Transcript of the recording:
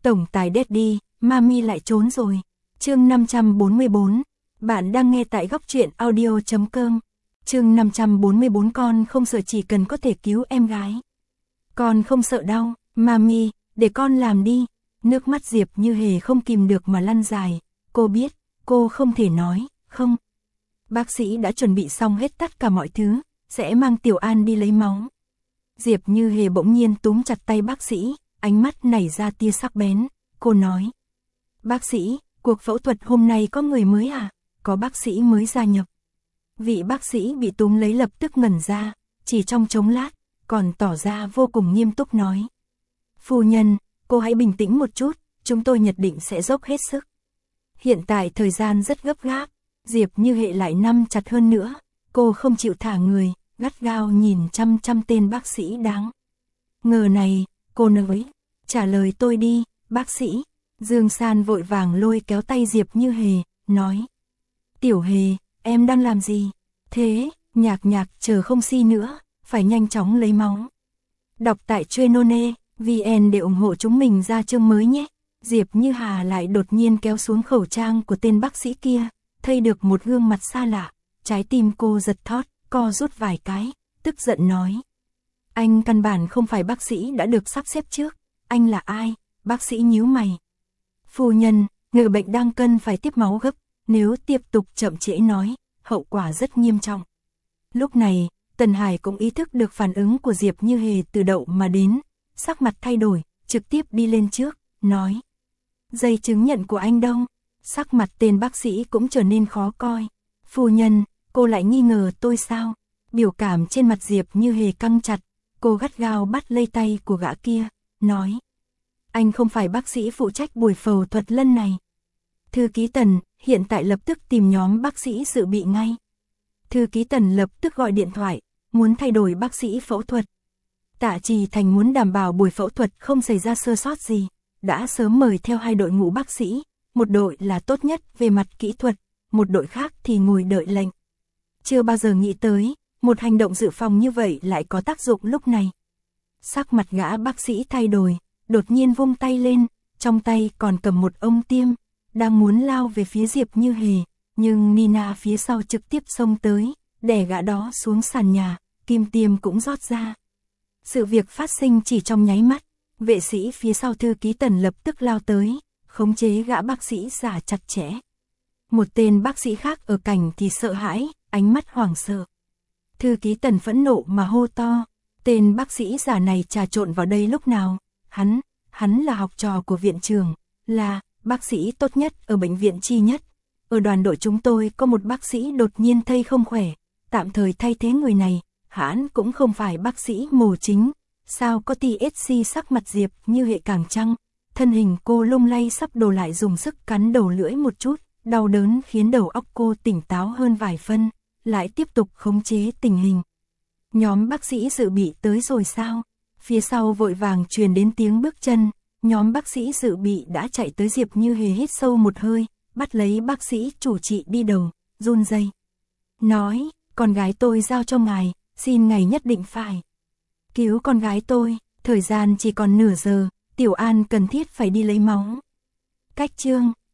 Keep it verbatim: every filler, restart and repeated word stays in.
Tổng tài Daddy, Mami lại trốn rồi. Chương năm trăm bốn mươi bốn. Bạn đang nghe tại góc truyện audio chấm com. Chương năm trăm bốn mươi bốn. Con không sợ, chỉ cần có thể cứu em gái. Con không sợ đau, Mami, để con làm đi. Nước mắt Diệp Như Hề không kìm được mà lăn dài. Cô biết, cô không thể nói, không. Bác sĩ đã chuẩn bị xong hết tất cả mọi thứ, sẽ mang Tiểu An đi lấy máu. Diệp Như Hề bỗng nhiên túm chặt tay bác sĩ, ánh mắt nảy ra tia sắc bén. Cô nói, bác sĩ, cuộc phẫu thuật hôm nay có người mới à? Có bác sĩ mới gia nhập. Vị bác sĩ bị túm lấy lập tức ngẩn ra, chỉ trong chốc lát, còn tỏ ra vô cùng nghiêm túc nói. Phu nhân, cô hãy bình tĩnh một chút, chúng tôi nhất định sẽ dốc hết sức. Hiện tại thời gian rất gấp gáp, Diệp Như Hề lại nắm chặt hơn nữa, cô không chịu thả người, gắt gao nhìn chăm chăm tên bác sĩ đáng ngờ này. Cô nói, trả lời tôi đi, bác sĩ. Dương San vội vàng lôi kéo tay Diệp Như Hề, nói. Tiểu Hề, em đang làm gì? Thế, nhạc nhạc chờ không si nữa, phải nhanh chóng lấy máu. Đọc tại Trenone, vê en để ủng hộ chúng mình ra chương mới nhé. Diệp Như Hà lại đột nhiên kéo xuống khẩu trang của tên bác sĩ kia, thấy được một gương mặt xa lạ, trái tim cô giật thót, co rút vài cái, tức giận nói. Anh căn bản không phải bác sĩ đã được sắp xếp trước, anh là ai? Bác sĩ nhíu mày. Phu nhân, người bệnh đang cần phải tiếp máu gấp, nếu tiếp tục chậm trễ nói, hậu quả rất nghiêm trọng. Lúc này, Tần Hải cũng ý thức được phản ứng của Diệp Như Hề từ đậu mà đến, sắc mặt thay đổi, trực tiếp đi lên trước, nói. Giấy chứng nhận của anh đâu? Sắc mặt tên bác sĩ cũng trở nên khó coi. Phu nhân, cô lại nghi ngờ tôi sao? Biểu cảm trên mặt Diệp Như Hề căng chặt, cô gắt gao bắt lấy tay của gã kia, nói. Anh không phải bác sĩ phụ trách buổi phẫu thuật lần này. Thư ký Tần, hiện tại lập tức tìm nhóm bác sĩ dự bị ngay. Thư ký Tần lập tức gọi điện thoại, muốn thay đổi bác sĩ phẫu thuật. Tạ Trì Thành muốn đảm bảo buổi phẫu thuật không xảy ra sơ sót gì, đã sớm mời theo hai đội ngũ bác sĩ, một đội là tốt nhất về mặt kỹ thuật, một đội khác thì ngồi đợi lệnh. Chưa bao giờ nghĩ tới, một hành động dự phòng như vậy lại có tác dụng lúc này. Sắc mặt gã bác sĩ thay đổi, đột nhiên vung tay lên, trong tay còn cầm một ông tiêm, đang muốn lao về phía Diệp Như Hề, nhưng Nina phía sau trực tiếp xông tới, đè gã đó xuống sàn nhà, kim tiêm cũng rót ra. Sự việc phát sinh chỉ trong nháy mắt, vệ sĩ phía sau thư ký Tần lập tức lao tới, khống chế gã bác sĩ giả chặt chẽ. Một tên bác sĩ khác ở cạnh thì sợ hãi, ánh mắt hoảng sợ. Thư ký Tần phẫn nộ mà hô to, tên bác sĩ giả này trà trộn vào đây lúc nào? Hắn, hắn là học trò của viện trưởng, là bác sĩ tốt nhất ở bệnh viện chi nhất. Ở đoàn đội chúng tôi có một bác sĩ đột nhiên thấy không khỏe, tạm thời thay thế người này, hắn cũng không phải bác sĩ mổ chính. Sao có tê ét xê? Sắc mặt Diệp Như Hề càng trăng, thân hình cô lung lay sắp đổ lại, dùng sức cắn đầu lưỡi một chút, đau đớn khiến đầu óc cô tỉnh táo hơn vài phân, lại tiếp tục khống chế tình hình. Nhóm bác sĩ dự bị tới rồi sao? Phía sau vội vàng truyền đến tiếng bước chân, nhóm bác sĩ dự bị đã chạy tới. Diệp Như Hề hít sâu một hơi, bắt lấy bác sĩ chủ trị đi đầu, run rẩy nói, con gái tôi giao cho ngài, xin ngài nhất định phải cứu con gái tôi, thời gian chỉ còn nửa giờ, Tiểu An cần thiết phải đi lấy máu. Cách chương